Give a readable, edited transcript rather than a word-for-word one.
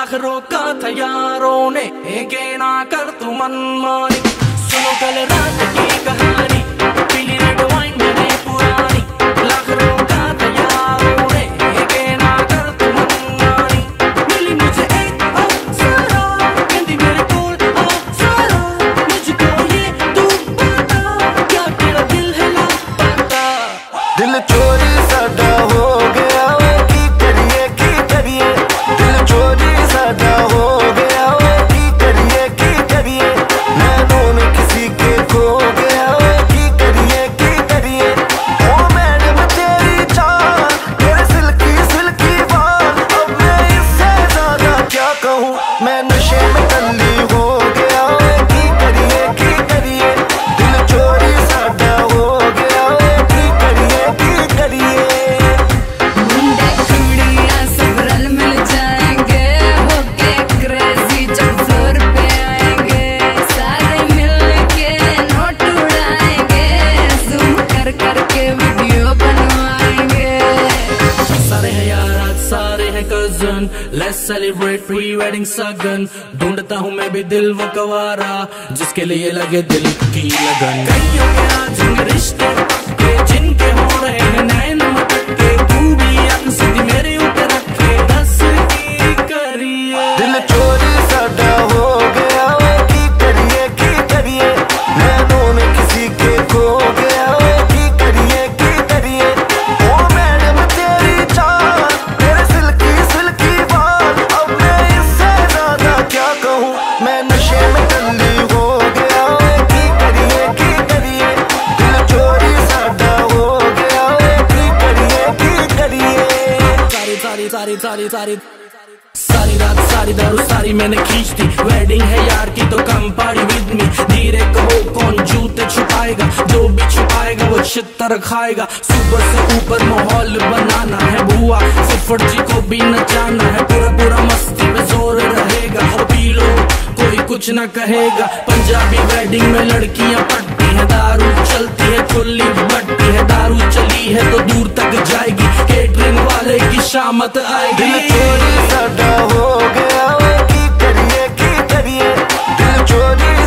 लाख रोका था यारों ने, के ना कर तू मनमानी। सुनो कल रात की कहानी, पीली रेड वाइन मैंने पुरानी। लाख रोका था यारों ने, के ना कर तू मनमानी। मिली मुझे एक अप्सरा, कहती मेरे कोल अप्सरा। मुझको ये तू बता, क्या तेरा दिल है लापता? दिल चोरी साडा हो गया वे, की करिए दिल चोरी साडा हो गया वे, की करिए नैनों में किसी के खो गया वे, की करिए ओ मैडम तेरी चाल, तेरे सिल्की बाल। अब मैं इससे ज्यादा क्या कहूँ, मैं नशे में टल्ली हो गया वे, की करिए दिल चोरी साडा हो गया वे, की करिए। मुंडे कुड़ियां सब रल मिल जाएंगे, होके क्रेजी जब फ्लोर पे आएंगे। सारे मिल के नोट उड़ाएंगे, जूम कर करके वीडियो बनवाएंगे। सारे हैं यार आज सारे हैं cousin, let's celebrate pre wedding सगन। ढूंढता हूँ मैं भी दिल वो कवारा, जिसके लिए लगे दिल की लगन। कईयों के आज होंगे रिश्ते पक्के, जिनके हो रहे हैं नैन मटके। तू भी अक्ल सीधी मेरे ऊपर रखे, दस की करिए। दिल चोरी साडा हो गया वे, की करिए नैनों में किसी के खो गया वे, की करिए ओ मैडम तेरी चाल, तेरे सिल्की बाल। अब मैं इससे ज्यादा क्या कहूँ, मैं नशे में टल्ली हो गया वे, की करिए दिल चोरी साडा हो गया वे, की करिए। सारी रात सारी दारू सारी मैंने खींच दी। वेडिंग है यार की तो कम पार्टी विद मी। धीरे कहो कौन जूते छुपाएगा, जो भी छुपाएगा वो छितर खाएगा। सुपर से ऊपर माहौल बनाना है बुआ, फुफड़ जी को भी नचाना है। पूरा मस्ती में जोर रहेगा, और पी लो कोई कुछ ना कहेगा। पंजाबी वेडिंग में लड़कियां पटती है, दारू चलती है खुली बट्टी है। दारू चली है तो दूर तक जाएगी, केटरिंग वाले की शामत आएगी। दिल चोरी साडा हो गया वे, की करिए दिल चोरी